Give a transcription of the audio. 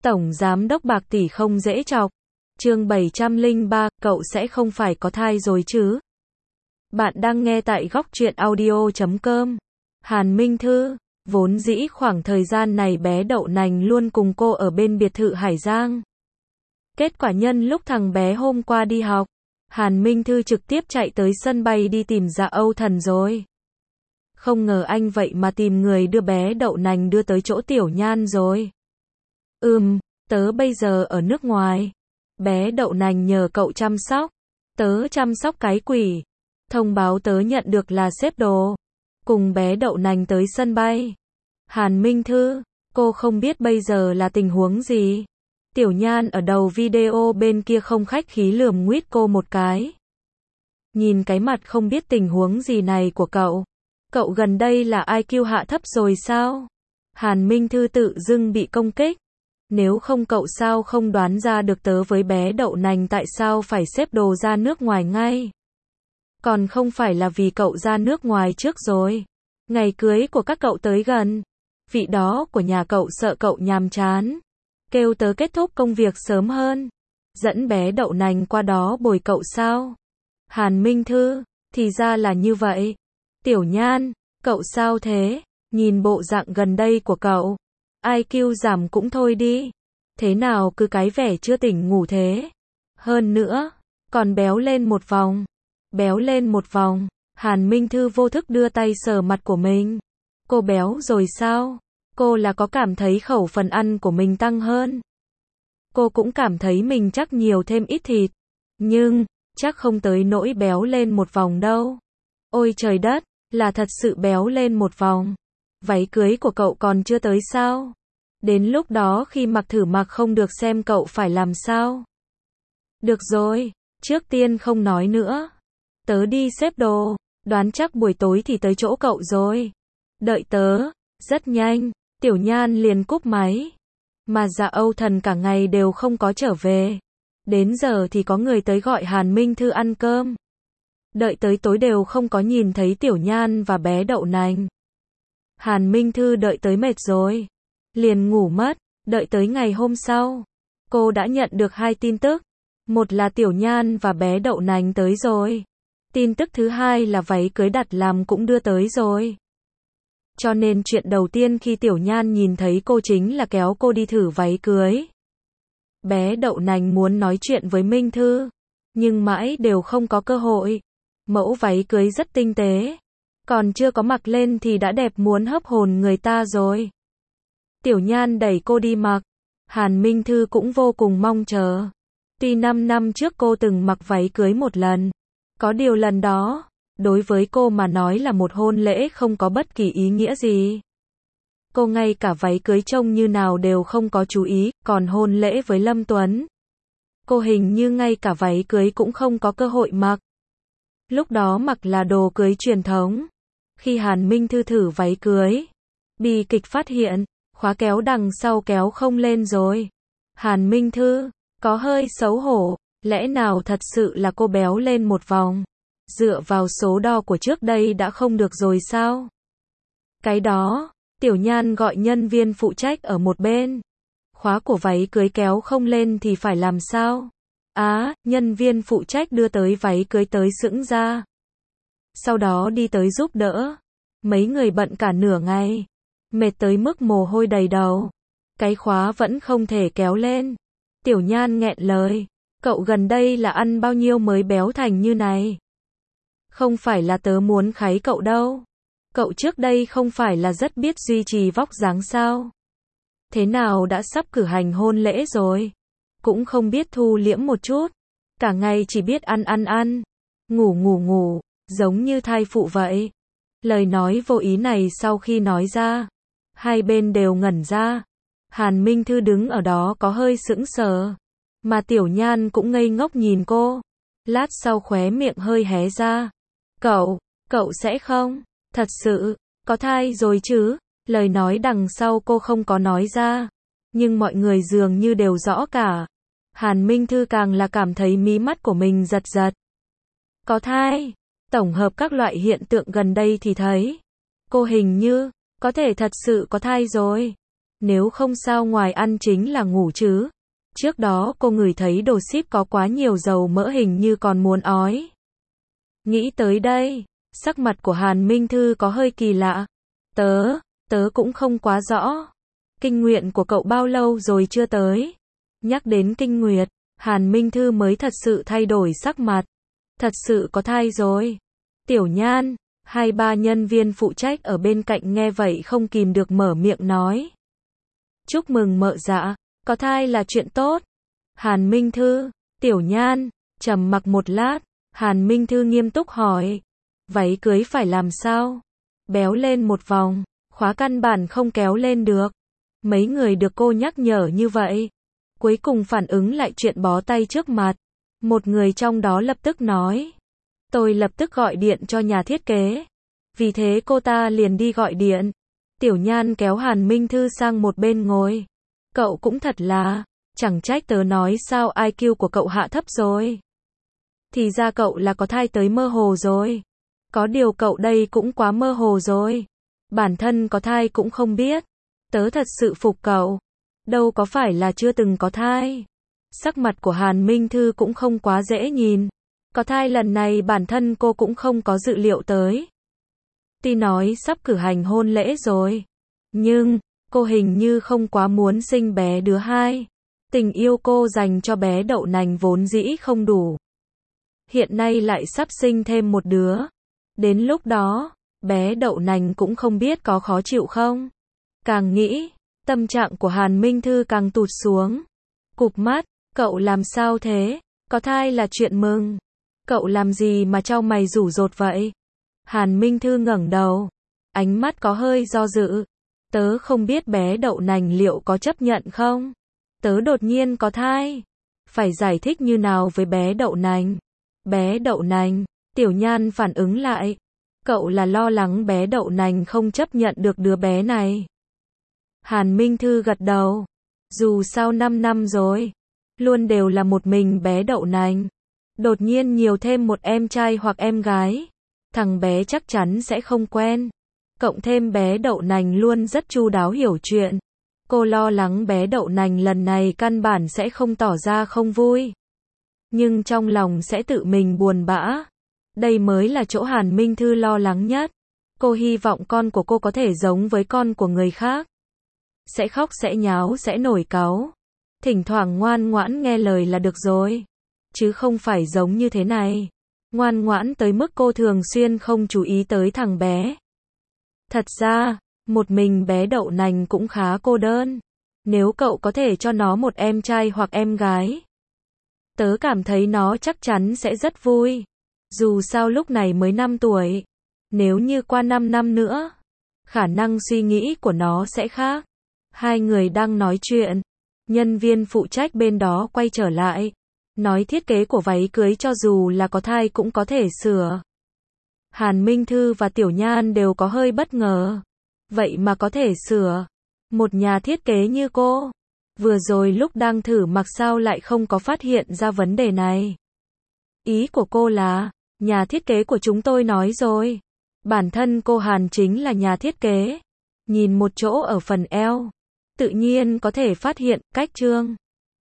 Tổng giám đốc Bạc tỷ không dễ chọc. Chương 703, cậu sẽ không phải có thai rồi chứ? Bạn đang nghe tại Góc Truyện Audio.com. Hàn Minh Thư, vốn dĩ khoảng thời gian này bé Đậu Nành luôn cùng cô ở bên biệt thự Hải Giang. Kết quả nhân lúc thằng bé hôm qua đi học, Hàn Minh Thư trực tiếp chạy tới sân bay đi tìm Dạ Âu Thần rồi. Không ngờ anh vậy mà tìm người đưa bé Đậu Nành đưa tới chỗ Tiểu Nhan rồi. Tớ bây giờ ở nước ngoài. Bé Đậu Nành nhờ cậu chăm sóc. Tớ chăm sóc cái quỷ. Thông báo tớ nhận được là xếp đồ. Cùng bé Đậu Nành tới sân bay. Hàn Minh Thư, cô không biết bây giờ là tình huống gì. Tiểu Nhan ở đầu video bên kia không khách khí lườm nguýt cô một cái. Nhìn cái mặt không biết tình huống gì này của cậu. Cậu gần đây là IQ hạ thấp rồi sao? Hàn Minh Thư tự dưng bị công kích. Nếu không cậu sao không đoán ra được tớ với bé Đậu Nành tại sao phải xếp đồ ra nước ngoài ngay? Còn không phải là vì cậu ra nước ngoài trước rồi. Ngày cưới của các cậu tới gần. Vị đó của nhà cậu sợ cậu nhàm chán. Kêu tớ kết thúc công việc sớm hơn. Dẫn bé Đậu Nành qua đó bồi cậu sao? Hàn Minh Thư, thì ra là như vậy. Tiểu Nhan, cậu sao thế? Nhìn bộ dạng gần đây của cậu. IQ giảm cũng thôi đi. Thế nào cứ cái vẻ chưa tỉnh ngủ thế? Hơn nữa, còn béo lên một vòng. Béo lên một vòng. Hàn Minh Thư vô thức đưa tay sờ mặt của mình. Cô béo rồi sao? Cô là có cảm thấy khẩu phần ăn của mình tăng hơn. Cô cũng cảm thấy mình chắc nhiều thêm ít thịt. Nhưng, chắc không tới nỗi béo lên một vòng đâu. Ôi trời đất, là thật sự béo lên một vòng. Váy cưới của cậu còn chưa tới sao? Đến lúc đó khi mặc thử mặc không được xem cậu phải làm sao? Được rồi, trước tiên không nói nữa. Tớ đi xếp đồ, đoán chắc buổi tối thì tới chỗ cậu rồi. Đợi tớ, rất nhanh, Tiểu Nhan liền cúp máy. Mà Dạ Âu Thần cả ngày đều không có trở về. Đến giờ thì có người tới gọi Hàn Minh Thư ăn cơm. Đợi tới tối đều không có nhìn thấy Tiểu Nhan và bé Đậu Nành. Hàn Minh Thư đợi tới mệt rồi. Liền ngủ mất, đợi tới ngày hôm sau. Cô đã nhận được 2 tin tức. Một là Tiểu Nhan và bé Đậu Nành tới rồi. Tin tức thứ hai là váy cưới đặt làm cũng đưa tới rồi. Cho nên chuyện đầu tiên khi Tiểu Nhan nhìn thấy cô chính là kéo cô đi thử váy cưới. Bé Đậu Nành muốn nói chuyện với Minh Thư. Nhưng mãi đều không có cơ hội. Mẫu váy cưới rất tinh tế. Còn chưa có mặc lên thì đã đẹp muốn hấp hồn người ta rồi. Tiểu Nhan đẩy cô đi mặc. Hàn Minh Thư cũng vô cùng mong chờ. Tuy 5 năm trước cô từng mặc váy cưới một lần. Có điều lần đó, đối với cô mà nói là một hôn lễ không có bất kỳ ý nghĩa gì. Cô ngay cả váy cưới trông như nào đều không có chú ý, còn hôn lễ với Lâm Tuấn. Cô hình như ngay cả váy cưới cũng không có cơ hội mặc. Lúc đó mặc là đồ cưới truyền thống. Khi Hàn Minh Thư thử váy cưới, bi kịch phát hiện, khóa kéo đằng sau kéo không lên rồi. Hàn Minh Thư, có hơi xấu hổ, lẽ nào thật sự là cô béo lên một vòng? Dựa vào số đo của trước đây đã không được rồi sao? Cái đó, Tiểu Nhan gọi nhân viên phụ trách ở một bên. Khóa của váy cưới kéo không lên thì phải làm sao? Nhân viên phụ trách đưa tới váy cưới tới sững ra. Sau đó đi tới giúp đỡ. Mấy người bận cả nửa ngày. Mệt tới mức mồ hôi đầy đầu. Cái khóa vẫn không thể kéo lên. Tiểu Nhan nghẹn lời. Cậu gần đây là ăn bao nhiêu mới béo thành như này? Không phải là tớ muốn kháy cậu đâu. Cậu trước đây không phải là rất biết duy trì vóc dáng sao? Thế nào đã sắp cử hành hôn lễ rồi? Cũng không biết thu liễm một chút. Cả ngày chỉ biết ăn, ngủ, giống như thai phụ vậy. Lời nói vô ý này sau khi nói ra, hai bên đều ngẩn ra. Hàn Minh Thư đứng ở đó có hơi sững sờ. Mà Tiểu Nhan cũng ngây ngốc nhìn cô. Lát sau khóe miệng hơi hé ra. Cậu sẽ không, thật sự, có thai rồi chứ? Lời nói đằng sau cô không có nói ra. Nhưng mọi người dường như đều rõ cả. Hàn Minh Thư càng là cảm thấy mí mắt của mình giật giật. Có thai. Tổng hợp các loại hiện tượng gần đây thì thấy. Cô hình như, có thể thật sự có thai rồi. Nếu không sao ngoài ăn chính là ngủ chứ. Trước đó cô ngửi thấy đồ ship có quá nhiều dầu mỡ hình như còn muốn ói. Nghĩ tới đây, sắc mặt của Hàn Minh Thư có hơi kỳ lạ. Tớ cũng không quá rõ. Kinh nguyệt của cậu bao lâu rồi chưa tới? Nhắc đến kinh nguyệt, Hàn Minh Thư mới thật sự thay đổi sắc mặt. Thật sự có thai rồi. Tiểu Nhan, 2-3 nhân viên phụ trách ở bên cạnh nghe vậy không kìm được mở miệng nói. Chúc mừng mợ dạ, có thai là chuyện tốt. Hàn Minh Thư, Tiểu Nhan, trầm mặc một lát, Hàn Minh Thư nghiêm túc hỏi. Váy cưới phải làm sao? Béo lên một vòng, khóa căn bản không kéo lên được. Mấy người được cô nhắc nhở như vậy. Cuối cùng phản ứng lại chuyện bó tay trước mặt. Một người trong đó lập tức nói. Tôi lập tức gọi điện cho nhà thiết kế. Vì thế cô ta liền đi gọi điện. Tiểu Nhan kéo Hàn Minh Thư sang một bên ngồi. Cậu cũng thật là, chẳng trách tớ nói sao IQ của cậu hạ thấp rồi. Thì ra cậu là có thai tới mơ hồ rồi. Có điều cậu đây cũng quá mơ hồ rồi. Bản thân có thai cũng không biết. Tớ thật sự phục cậu. Đâu có phải là chưa từng có thai. Sắc mặt của Hàn Minh Thư cũng không quá dễ nhìn. Có thai lần này bản thân cô cũng không có dự liệu tới. Tuy nói sắp cử hành hôn lễ rồi. Nhưng, cô hình như không quá muốn sinh bé đứa hai. Tình yêu cô dành cho bé đậu nành vốn dĩ không đủ. Hiện nay lại sắp sinh thêm một đứa. Đến lúc đó, bé đậu nành cũng không biết có khó chịu không. Càng nghĩ, tâm trạng của Hàn Minh Thư càng tụt xuống. Cụp mắt, cậu làm sao thế? Có thai là chuyện mừng. Cậu làm gì mà chau mày rủ rột vậy? Hàn Minh Thư ngẩng đầu. Ánh mắt có hơi do dự. Tớ không biết bé đậu nành liệu có chấp nhận không? Tớ đột nhiên có thai. Phải giải thích như nào với bé đậu nành? Bé đậu nành, Tiểu Nhan phản ứng lại. Cậu là lo lắng bé đậu nành không chấp nhận được đứa bé này. Hàn Minh Thư gật đầu. Dù sao 5 năm rồi, luôn đều là một mình bé đậu nành. Đột nhiên nhiều thêm một em trai hoặc em gái. Thằng bé chắc chắn sẽ không quen. Cộng thêm bé đậu nành luôn rất chu đáo hiểu chuyện. Cô lo lắng bé đậu nành lần này căn bản sẽ không tỏ ra không vui. Nhưng trong lòng sẽ tự mình buồn bã. Đây mới là chỗ Hàn Minh Thư lo lắng nhất. Cô hy vọng con của cô có thể giống với con của người khác. Sẽ khóc sẽ nháo sẽ nổi cáu. Thỉnh thoảng ngoan ngoãn nghe lời là được rồi. Chứ không phải giống như thế này. Ngoan ngoãn tới mức cô thường xuyên không chú ý tới thằng bé. Thật ra, một mình bé đậu nành cũng khá cô đơn. Nếu cậu có thể cho nó một em trai hoặc em gái, tớ cảm thấy nó chắc chắn sẽ rất vui. Dù sao lúc này mới 5 tuổi. Nếu như qua 5 năm nữa, khả năng suy nghĩ của nó sẽ khác. Hai người đang nói chuyện. Nhân viên phụ trách bên đó quay trở lại. Nói thiết kế của váy cưới cho dù là có thai cũng có thể sửa. Hàn Minh Thư và Tiểu Nhan đều có hơi bất ngờ. Vậy mà có thể sửa. Một nhà thiết kế như cô. Vừa rồi lúc đang thử mặc sao lại không có phát hiện ra vấn đề này. Ý của cô là, nhà thiết kế của chúng tôi nói rồi. Bản thân cô Hàn chính là nhà thiết kế. Nhìn một chỗ ở phần eo. Tự nhiên có thể phát hiện, cách trương.